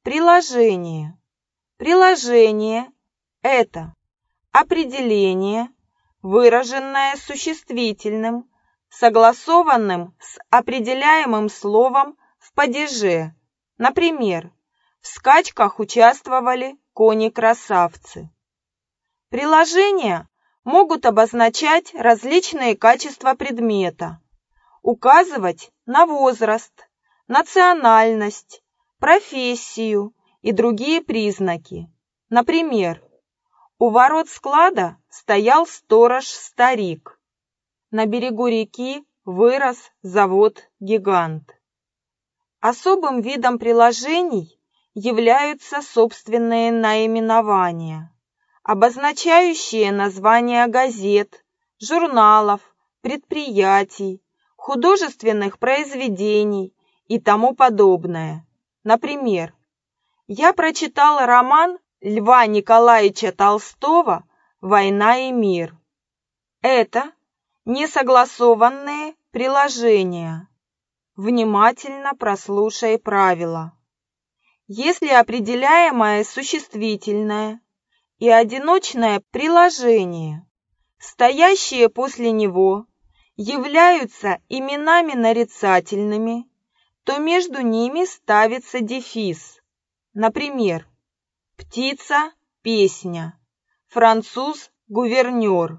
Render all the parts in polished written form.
Приложение. Приложение – это определение, выраженное существительным, согласованным с определяемым словом в падеже. Например, в скачках участвовали кони-красавцы. Приложения могут обозначать различные качества предмета, указывать на возраст, национальность, профессию и другие признаки. Например, у ворот склада стоял сторож-старик. На берегу реки вырос завод-гигант. Особым видом приложений являются собственные наименования, обозначающие названия газет, журналов, предприятий, художественных произведений и тому подобное. Например, я прочитал роман Льва Николаевича Толстого «Война и мир». Это несогласованные приложения. Внимательно прослушай правила. Если определяемое существительное и одиночное приложение, стоящие после него, являются именами нарицательными, то между ними ставится дефис. Например, птица – песня, француз – гувернер.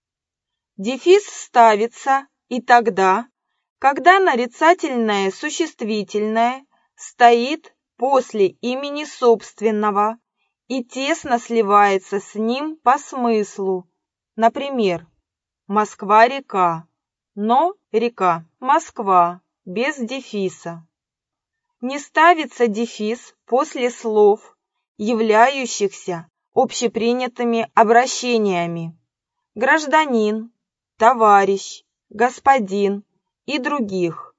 Дефис ставится и тогда, когда нарицательное существительное стоит после имени собственного и тесно сливается с ним по смыслу. Например, Москва-река, но река Москва без дефиса. Не ставится дефис после слов, являющихся общепринятыми обращениями: гражданин, товарищ, господин и других.